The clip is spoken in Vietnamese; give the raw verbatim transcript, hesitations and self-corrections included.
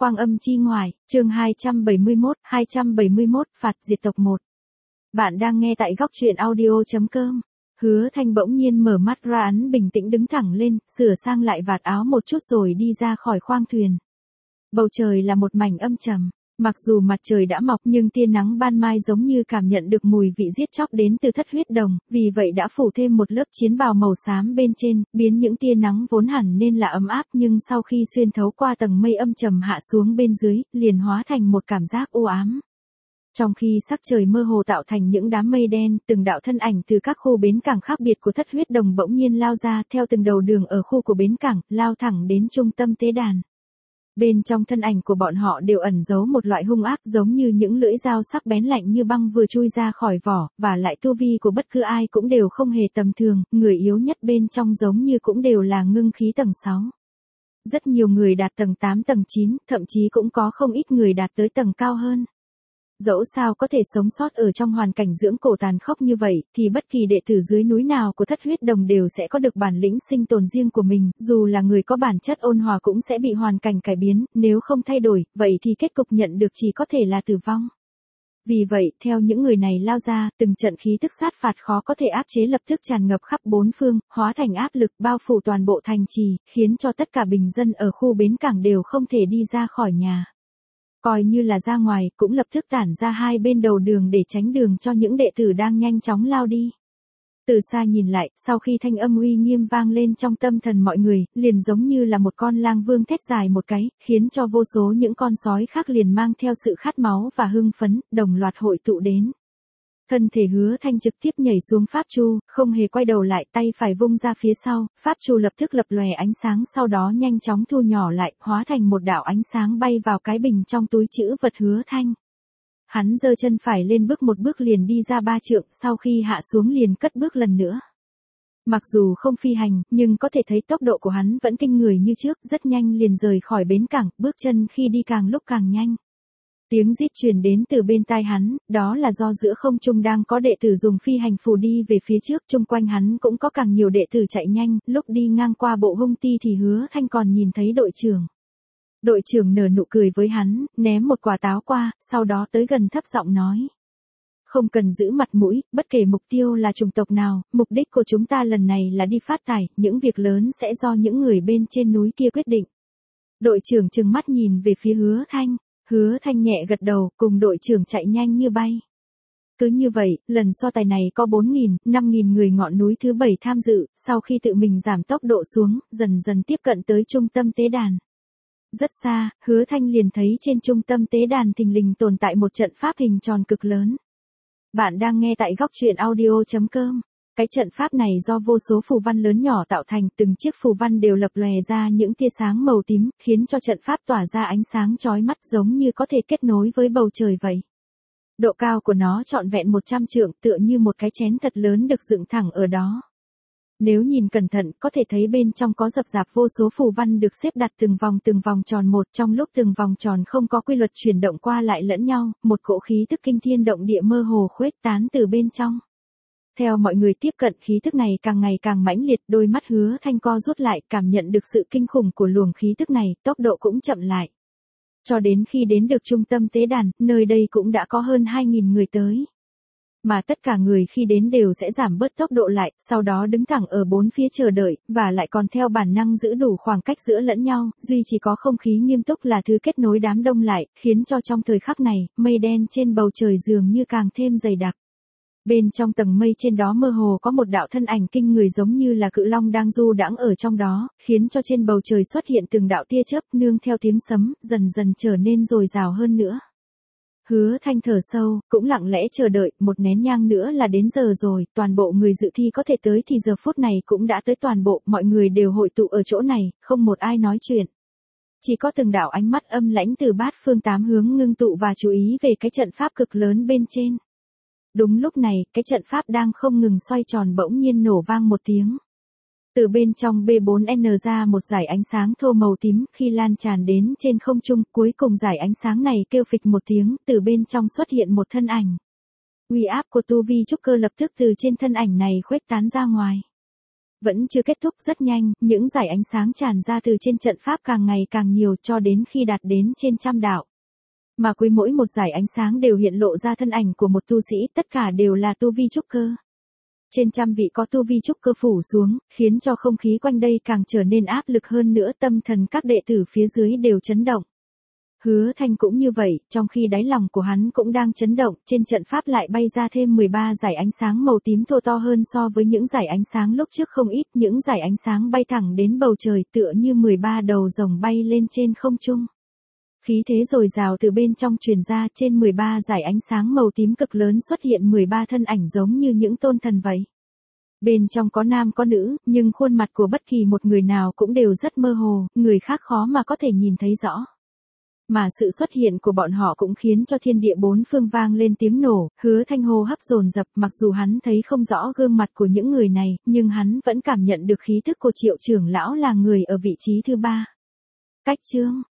Quang âm chi ngoại, chương hai trăm bảy mươi mốt, hai trăm bảy mươi mốt, phạt diệt tộc một. Bạn đang nghe tại góc truyện audio.com. Hứa Thanh bỗng nhiên mở mắt ra, hắn bình tĩnh đứng thẳng lên, sửa sang lại vạt áo một chút rồi đi ra khỏi khoang thuyền. Bầu trời là một mảnh âm trầm. Mặc dù mặt trời đã mọc nhưng tia nắng ban mai giống như cảm nhận được mùi vị giết chóc đến từ thất huyết đồng, vì vậy đã phủ thêm một lớp chiến bào màu xám bên trên, biến những tia nắng vốn hẳn nên là ấm áp nhưng sau khi xuyên thấu qua tầng mây âm trầm hạ xuống bên dưới, liền hóa thành một cảm giác u ám. Trong khi sắc trời mơ hồ tạo thành những đám mây đen, từng đạo thân ảnh từ các khu bến cảng khác biệt của thất huyết đồng bỗng nhiên lao ra theo từng đầu đường ở khu của bến cảng, lao thẳng đến trung tâm tế đàn. Bên trong thân ảnh của bọn họ đều ẩn giấu một loại hung ác giống như những lưỡi dao sắc bén lạnh như băng vừa chui ra khỏi vỏ, và lại tu vi của bất cứ ai cũng đều không hề tầm thường, người yếu nhất bên trong giống như cũng đều là ngưng khí tầng sáu. Rất nhiều người đạt tầng tám tầng chín, thậm chí cũng có không ít người đạt tới tầng cao hơn. Dẫu sao có thể sống sót ở trong hoàn cảnh dưỡng cổ tàn khốc như vậy, thì bất kỳ đệ tử dưới núi nào của thất huyết đồng đều sẽ có được bản lĩnh sinh tồn riêng của mình, dù là người có bản chất ôn hòa cũng sẽ bị hoàn cảnh cải biến, nếu không thay đổi, vậy thì kết cục nhận được chỉ có thể là tử vong. Vì vậy, theo những người này lao ra, từng trận khí tức sát phạt khó có thể áp chế lập tức tràn ngập khắp bốn phương, hóa thành áp lực bao phủ toàn bộ thành trì, khiến cho tất cả bình dân ở khu bến cảng đều không thể đi ra khỏi nhà. Coi như là ra ngoài, cũng lập tức tản ra hai bên đầu đường để tránh đường cho những đệ tử đang nhanh chóng lao đi. Từ xa nhìn lại, sau khi thanh âm uy nghiêm vang lên trong tâm thần mọi người, liền giống như là một con lang vương thét dài một cái, khiến cho vô số những con sói khác liền mang theo sự khát máu và hưng phấn, đồng loạt hội tụ đến. Thân thể Hứa Thanh trực tiếp nhảy xuống pháp chu, không hề quay đầu lại, tay phải vung ra phía sau, pháp chu lập tức lập lòe ánh sáng, sau đó nhanh chóng thu nhỏ lại, hóa thành một đạo ánh sáng bay vào cái bình trong túi trữ vật Hứa Thanh. Hắn giơ chân phải lên bước một bước liền đi ra ba trượng, sau khi hạ xuống liền cất bước lần nữa. Mặc dù không phi hành, nhưng có thể thấy tốc độ của hắn vẫn kinh người như trước, rất nhanh liền rời khỏi bến cảng, bước chân khi đi càng lúc càng nhanh. Tiếng rít truyền đến từ bên tai hắn, đó là do giữa không trung đang có đệ tử dùng phi hành phù đi về phía trước, chung quanh hắn cũng có càng nhiều đệ tử chạy nhanh, lúc đi ngang qua bộ hung ti thì Hứa Thanh còn nhìn thấy đội trưởng. Đội trưởng nở nụ cười với hắn, ném một quả táo qua, sau đó tới gần thấp giọng nói. Không cần giữ mặt mũi, bất kể mục tiêu là chủng tộc nào, mục đích của chúng ta lần này là đi phát tài, những việc lớn sẽ do những người bên trên núi kia quyết định. Đội trưởng trừng mắt nhìn về phía Hứa Thanh. Hứa Thanh nhẹ gật đầu, cùng đội trưởng chạy nhanh như bay. Cứ như vậy, lần so tài này có bốn nghìn, năm nghìn người ngọn núi thứ bảy tham dự, sau khi tự mình giảm tốc độ xuống, dần dần tiếp cận tới trung tâm tế đàn. Rất xa, Hứa Thanh liền thấy trên trung tâm tế đàn thình lình tồn tại một trận pháp hình tròn cực lớn. Bạn đang nghe tại góc truyện audio.com. Cái trận pháp này do vô số phù văn lớn nhỏ tạo thành, từng chiếc phù văn đều lập lòe ra những tia sáng màu tím, khiến cho trận pháp tỏa ra ánh sáng chói mắt giống như có thể kết nối với bầu trời vậy. Độ cao của nó trọn vẹn một trăm trượng, tựa như một cái chén thật lớn được dựng thẳng ở đó. Nếu nhìn cẩn thận, có thể thấy bên trong có rập rạp vô số phù văn được xếp đặt từng vòng từng vòng tròn một, trong lúc từng vòng tròn không có quy luật chuyển động qua lại lẫn nhau, một cỗ khí tức kinh thiên động địa mơ hồ khuếch tán từ bên trong. Theo mọi người tiếp cận, khí tức này càng ngày càng mãnh liệt, đôi mắt Hứa Thanh co rút lại, cảm nhận được sự kinh khủng của luồng khí tức này, tốc độ cũng chậm lại. Cho đến khi đến được trung tâm tế đàn, nơi đây cũng đã có hơn hai nghìn người tới. Mà tất cả người khi đến đều sẽ giảm bớt tốc độ lại, sau đó đứng thẳng ở bốn phía chờ đợi, và lại còn theo bản năng giữ đủ khoảng cách giữa lẫn nhau, duy chỉ có không khí nghiêm túc là thứ kết nối đám đông lại, khiến cho trong thời khắc này, mây đen trên bầu trời dường như càng thêm dày đặc. Bên trong tầng mây trên đó mơ hồ có một đạo thân ảnh kinh người giống như là cự long đang du đãng ở trong đó, khiến cho trên bầu trời xuất hiện từng đạo tia chớp nương theo tiếng sấm, dần dần trở nên dồi dào hơn nữa. Hứa Thanh thở sâu, cũng lặng lẽ chờ đợi, một nén nhang nữa là đến giờ rồi, toàn bộ người dự thi có thể tới thì giờ phút này cũng đã tới toàn bộ, mọi người đều hội tụ ở chỗ này, không một ai nói chuyện. Chỉ có từng đạo ánh mắt âm lãnh từ bát phương tám hướng ngưng tụ và chú ý về cái trận pháp cực lớn bên trên. Đúng lúc này, cái trận pháp đang không ngừng xoay tròn bỗng nhiên nổ vang một tiếng. Từ bên trong B bốn N ra một dải ánh sáng thô màu tím, khi lan tràn đến trên không trung, cuối cùng dải ánh sáng này kêu phịch một tiếng, từ bên trong xuất hiện một thân ảnh. Uy áp của tu vi trúc cơ lập tức từ trên thân ảnh này khuếch tán ra ngoài. Vẫn chưa kết thúc, rất nhanh, những dải ánh sáng tràn ra từ trên trận pháp càng ngày càng nhiều cho đến khi đạt đến trên trăm đạo. Mà cuối mỗi một dải ánh sáng đều hiện lộ ra thân ảnh của một tu sĩ, tất cả đều là tu vi trúc cơ. Trên trăm vị có tu vi trúc cơ phủ xuống, khiến cho không khí quanh đây càng trở nên áp lực hơn nữa, tâm thần các đệ tử phía dưới đều chấn động. Hứa Thanh cũng như vậy, trong khi đáy lòng của hắn cũng đang chấn động, trên trận pháp lại bay ra thêm mười ba dải ánh sáng màu tím thô to hơn so với những dải ánh sáng lúc trước không ít, những dải ánh sáng bay thẳng đến bầu trời tựa như mười ba đầu rồng bay lên trên không trung. Khí thế dồi dào từ bên trong truyền ra, trên mười ba dải ánh sáng màu tím cực lớn xuất hiện mười ba thân ảnh giống như những tôn thần vậy. Bên trong có nam có nữ, nhưng khuôn mặt của bất kỳ một người nào cũng đều rất mơ hồ, người khác khó mà có thể nhìn thấy rõ. Mà sự xuất hiện của bọn họ cũng khiến cho thiên địa bốn phương vang lên tiếng nổ, Hứa Thanh hô hấp dồn dập, mặc dù hắn thấy không rõ gương mặt của những người này, nhưng hắn vẫn cảm nhận được khí thức của Triệu trưởng lão là người ở vị trí thứ ba. Cách chương